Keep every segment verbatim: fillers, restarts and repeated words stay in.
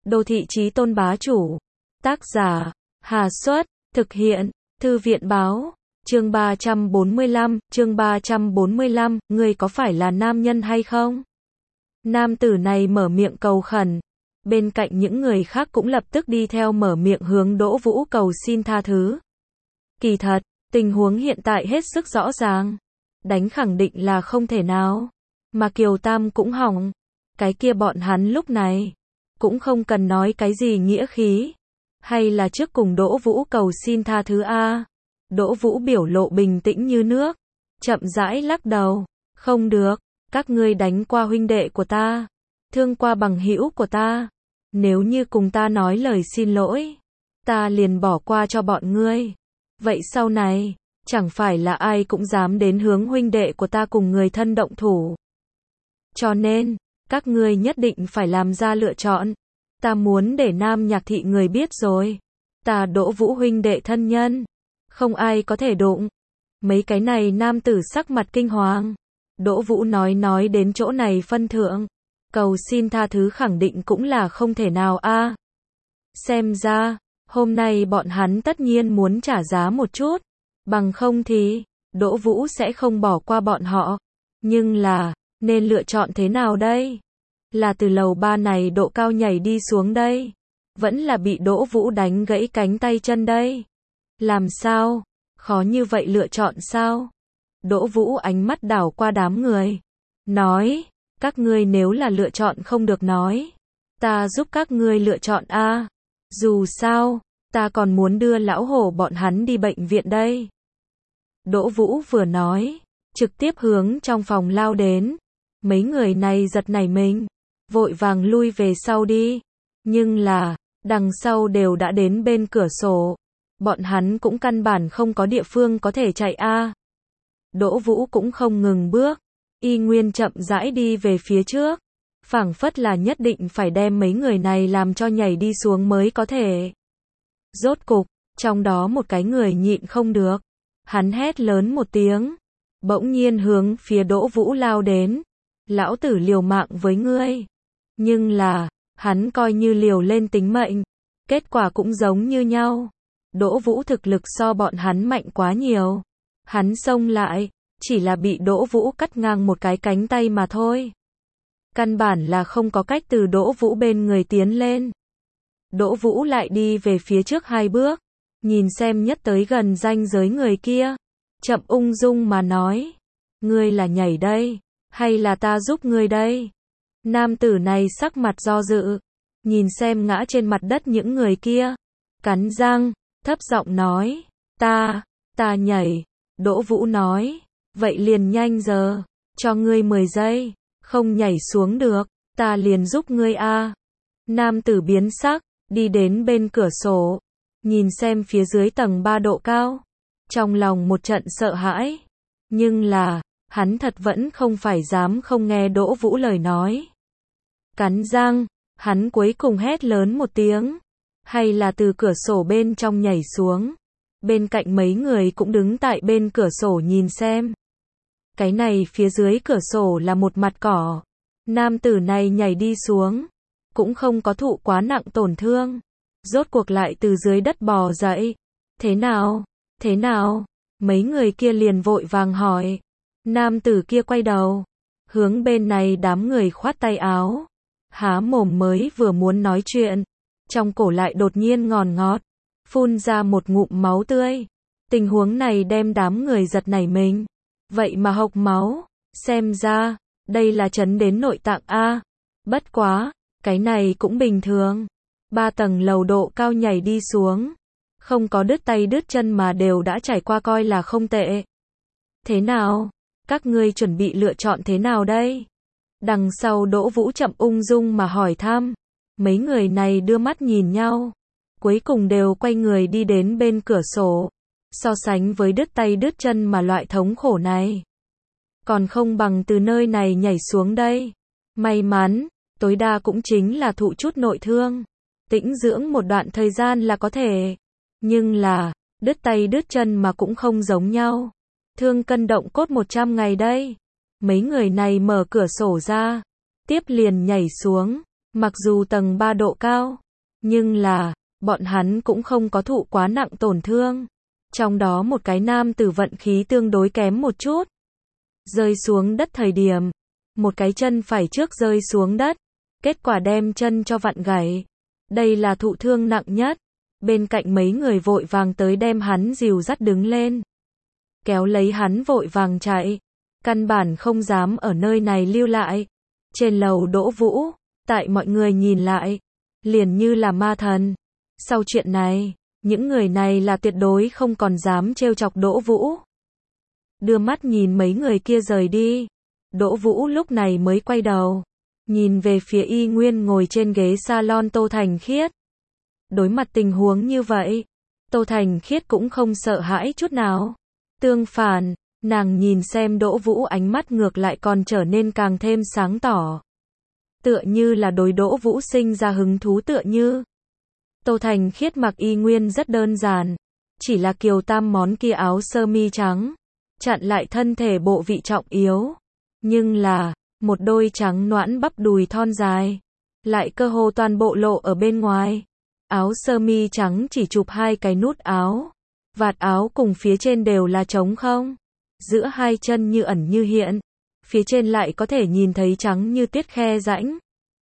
Đô thị chí tôn bá chủ. Tác giả, Hà Xuất, thực hiện, Thư viện báo. Chương ba trăm bốn mươi lăm, chương ba trăm bốn mươi lăm, ngươi có phải là nam nhân hay không? Nam tử này mở miệng cầu khẩn. Bên cạnh những người khác cũng lập tức đi theo mở miệng hướng Đỗ Vũ cầu xin tha thứ. Kỳ thật, tình huống hiện tại hết sức rõ ràng. Đánh khẳng định là không thể nào. Mà Kiều Tam cũng hỏng. Cái kia bọn hắn lúc này cũng không cần nói cái gì nghĩa khí. Hay là trước cùng Đỗ Vũ cầu xin tha thứ a. Đỗ Vũ biểu lộ bình tĩnh như nước. Chậm rãi lắc đầu. Không được. Các ngươi đánh qua huynh đệ của ta. Thương qua bằng hữu của ta. Nếu như cùng ta nói lời xin lỗi, ta liền bỏ qua cho bọn ngươi. Vậy sau này, chẳng phải là ai cũng dám đến hướng huynh đệ của ta cùng người thân động thủ. Cho nên, các ngươi nhất định phải làm ra lựa chọn. Ta muốn để Nam Nhạc thị người biết rồi. Ta Đỗ Vũ huynh đệ thân nhân. Không ai có thể đụng. Mấy cái này nam tử sắc mặt kinh hoàng. Đỗ Vũ nói nói đến chỗ này phân thượng. Cầu xin tha thứ khẳng định cũng là không thể nào a. Xem ra, hôm nay bọn hắn tất nhiên muốn trả giá một chút. Bằng không thì, Đỗ Vũ sẽ không bỏ qua bọn họ. Nhưng là, nên lựa chọn thế nào đây? Là từ lầu ba này độ cao nhảy đi xuống đây? Vẫn là bị Đỗ Vũ đánh gãy cánh tay chân đây? Làm sao? Khó như vậy lựa chọn sao? Đỗ Vũ ánh mắt đảo qua đám người. Nói, các ngươi nếu là lựa chọn không được nói. Ta giúp các ngươi lựa chọn a. Dù sao, ta còn muốn đưa lão hổ bọn hắn đi bệnh viện đây. Đỗ Vũ vừa nói, trực tiếp hướng trong phòng lao đến. Mấy người này giật nảy mình, vội vàng lui về sau đi. Nhưng là, đằng sau đều đã đến bên cửa sổ. Bọn hắn cũng căn bản không có địa phương có thể chạy a. Đỗ Vũ cũng không ngừng bước, y nguyên chậm rãi đi về phía trước. Phảng phất là nhất định phải đem mấy người này làm cho nhảy đi xuống mới có thể. Rốt cục, trong đó một cái người nhịn không được. Hắn hét lớn một tiếng, bỗng nhiên hướng phía Đỗ Vũ lao đến. Lão tử liều mạng với ngươi. Nhưng là, hắn coi như liều lên tính mệnh. Kết quả cũng giống như nhau. Đỗ Vũ thực lực so bọn hắn mạnh quá nhiều. Hắn xông lại, chỉ là bị Đỗ Vũ cắt ngang một cái cánh tay mà thôi. Căn bản là không có cách từ Đỗ Vũ bên người tiến lên. Đỗ Vũ lại đi về phía trước hai bước, nhìn xem nhất tới gần ranh giới người kia, chậm ung dung mà nói, ngươi là nhảy đây, hay là ta giúp ngươi đây? Nam tử này sắc mặt do dự, nhìn xem ngã trên mặt đất những người kia, cắn răng, thấp giọng nói, ta, ta nhảy. Đỗ Vũ nói, vậy liền nhanh giờ, cho ngươi mười giây, không nhảy xuống được, ta liền giúp ngươi a. Nam tử biến sắc, đi đến bên cửa sổ, nhìn xem phía dưới tầng ba độ cao, trong lòng một trận sợ hãi, nhưng là, hắn thật vẫn không phải dám không nghe Đỗ Vũ lời nói. Cắn răng, hắn cuối cùng hét lớn một tiếng, hay là từ cửa sổ bên trong nhảy xuống. Bên cạnh mấy người cũng đứng tại bên cửa sổ nhìn xem. Cái này phía dưới cửa sổ là một mặt cỏ. Nam tử này nhảy đi xuống, cũng không có thụ quá nặng tổn thương. Rốt cuộc lại từ dưới đất bò dậy. Thế nào? Thế nào? Mấy người kia liền vội vàng hỏi. Nam tử kia quay đầu, hướng bên này đám người khoát tay áo. Há mồm mới vừa muốn nói chuyện, trong cổ lại đột nhiên ngòn ngọt, phun ra một ngụm máu tươi. Tình huống này đem đám người giật nảy mình. Vậy mà hộc máu, xem ra, đây là chấn đến nội tạng a. Bất quá, cái này cũng bình thường. Ba tầng lầu độ cao nhảy đi xuống, không có đứt tay đứt chân mà đều đã trải qua coi là không tệ. Thế nào? Các ngươi chuẩn bị lựa chọn thế nào đây? Đằng sau Đỗ Vũ chậm ung dung mà hỏi thăm. Mấy người này đưa mắt nhìn nhau, cuối cùng đều quay người đi đến bên cửa sổ. So sánh với đứt tay đứt chân mà loại thống khổ này, còn không bằng từ nơi này nhảy xuống đây. May mắn, tối đa cũng chính là thụ chút nội thương, tĩnh dưỡng một đoạn thời gian là có thể. Nhưng là, đứt tay đứt chân mà cũng không giống nhau. Thương cân động cốt một trăm ngày đây. Mấy người này mở cửa sổ ra, tiếp liền nhảy xuống. Mặc dù tầng ba độ cao, nhưng là, bọn hắn cũng không có thụ quá nặng tổn thương. Trong đó một cái nam tử vận khí tương đối kém một chút. Rơi xuống đất thời điểm, một cái chân phải trước rơi xuống đất, kết quả đem chân cho vặn gãy. Đây là thụ thương nặng nhất. Bên cạnh mấy người vội vàng tới đem hắn dìu dắt đứng lên. Kéo lấy hắn vội vàng chạy. Căn bản không dám ở nơi này lưu lại. Trên lầu Đỗ Vũ, tại mọi người nhìn lại, liền như là ma thần. Sau chuyện này, những người này là tuyệt đối không còn dám trêu chọc Đỗ Vũ. Đưa mắt nhìn mấy người kia rời đi. Đỗ Vũ lúc này mới quay đầu, nhìn về phía Y Nguyên ngồi trên ghế salon Tô Thành Khiết. Đối mặt tình huống như vậy, Tô Thành Khiết cũng không sợ hãi chút nào. Tương phản, nàng nhìn xem Đỗ Vũ ánh mắt ngược lại còn trở nên càng thêm sáng tỏ. Tựa như là đối Đỗ Vũ sinh ra hứng thú tựa như. Tô Thành Khiết mặc y nguyên rất đơn giản, chỉ là kiều tam món kia áo sơ mi trắng, chặn lại thân thể bộ vị trọng yếu. Nhưng là, một đôi trắng nõn bắp đùi thon dài, lại cơ hồ toàn bộ lộ ở bên ngoài. Áo sơ mi trắng chỉ chụp hai cái nút áo, vạt áo cùng phía trên đều là trống không. Giữa hai chân như ẩn như hiện, phía trên lại có thể nhìn thấy trắng như tuyết khe rãnh.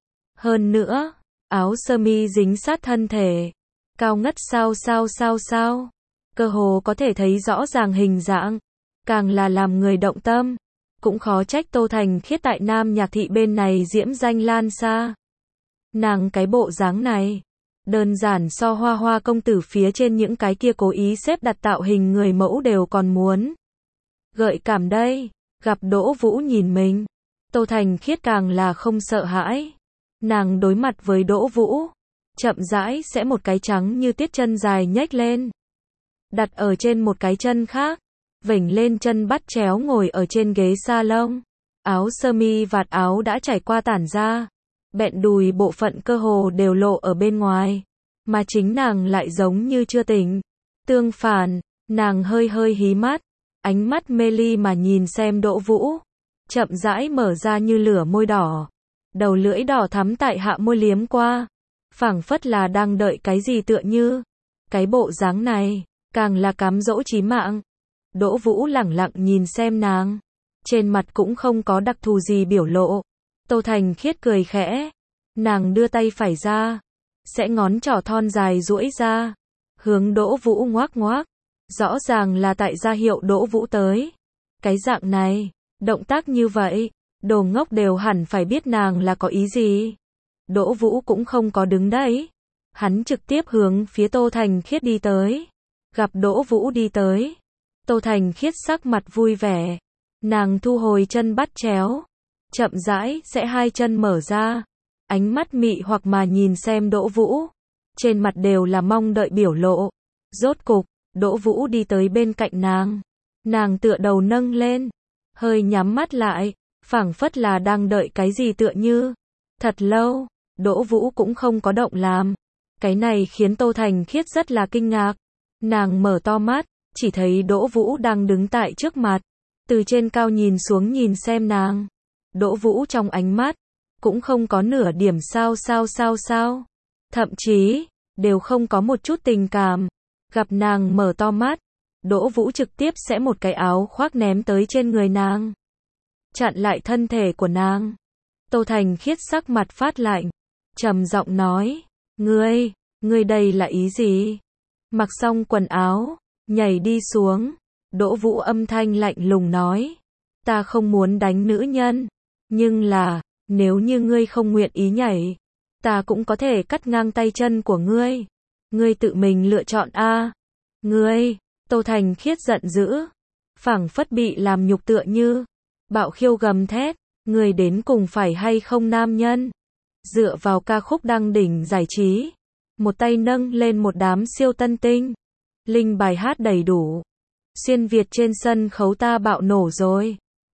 Hơn nữa, áo sơ mi dính sát thân thể, cao ngất sao sao sao sao, cơ hồ có thể thấy rõ ràng hình dạng, càng là làm người động tâm. Cũng khó trách Tô Thành Khiết tại Nam Nhạc Thị bên này diễm danh lan xa. Nàng cái bộ dáng này, đơn giản so Hoa Hoa công tử phía trên những cái kia cố ý xếp đặt tạo hình người mẫu đều còn muốn. Gợi cảm đây, gặp Đỗ Vũ nhìn mình, Tô Thành Khiết càng là không sợ hãi. Nàng đối mặt với Đỗ Vũ, chậm rãi sẽ một cái trắng như tiết chân dài nhếch lên, đặt ở trên một cái chân khác, vểnh lên chân bắt chéo ngồi ở trên ghế salon. Áo sơ mi vạt áo đã trải qua tản ra, bẹn đùi bộ phận cơ hồ đều lộ ở bên ngoài, mà chính nàng lại giống như chưa tỉnh. Tương phản, nàng hơi hơi hí mắt, ánh mắt mê ly mà nhìn xem Đỗ Vũ, chậm rãi mở ra như lửa môi đỏ, đầu lưỡi đỏ thắm tại hạ môi liếm qua, phảng phất là đang đợi cái gì tựa như. Cái bộ dáng này, càng là cám dỗ chí mạng. Đỗ Vũ lẳng lặng nhìn xem nàng, trên mặt cũng không có đặc thù gì biểu lộ. Tô Thành Khiết cười khẽ, nàng đưa tay phải ra, sẽ ngón trỏ thon dài duỗi ra, hướng Đỗ Vũ ngoác ngoác, rõ ràng là tại ra hiệu Đỗ Vũ tới. Cái dạng này, động tác như vậy, đồ ngốc đều hẳn phải biết nàng là có ý gì. Đỗ Vũ cũng không có đứng đấy, hắn trực tiếp hướng phía Tô Thành Khiết đi tới. Gặp Đỗ Vũ đi tới, Tô Thành Khiết sắc mặt vui vẻ, nàng thu hồi chân bắt chéo, chậm rãi sẽ hai chân mở ra, ánh mắt mị hoặc mà nhìn xem Đỗ Vũ, trên mặt đều là mong đợi biểu lộ. Rốt cục, Đỗ Vũ đi tới bên cạnh nàng, nàng tựa đầu nâng lên, hơi nhắm mắt lại, phảng phất là đang đợi cái gì tựa như. Thật lâu, Đỗ Vũ cũng không có động làm. Cái này khiến Tô Thành Khiết rất là kinh ngạc. Nàng mở to mắt, chỉ thấy Đỗ Vũ đang đứng tại trước mặt, từ trên cao nhìn xuống nhìn xem nàng. Đỗ Vũ trong ánh mắt, cũng không có nửa điểm sao sao sao sao. Thậm chí, đều không có một chút tình cảm. Gặp nàng mở to mắt, Đỗ Vũ trực tiếp sẽ một cái áo khoác ném tới trên người nàng, chặn lại thân thể của nàng. Tô Thành Khiết sắc mặt phát lạnh, trầm giọng nói, ngươi, ngươi đây là ý gì? Mặc xong quần áo, nhảy đi xuống. Đỗ Vũ âm thanh lạnh lùng nói, ta không muốn đánh nữ nhân, nhưng là, nếu như ngươi không nguyện ý nhảy, ta cũng có thể cắt ngang tay chân của ngươi. Ngươi tự mình lựa chọn a. Ngươi, Tô Thành Khiết giận dữ, phảng phất bị làm nhục tựa như, bạo khiêu gầm thét, ngươi đến cùng phải hay không nam nhân? Dựa vào ca khúc đăng đỉnh giải trí, một tay nâng lên một đám siêu tân tinh, linh bài hát đầy đủ, xuyên Việt trên sân khấu ta bạo nổ rồi.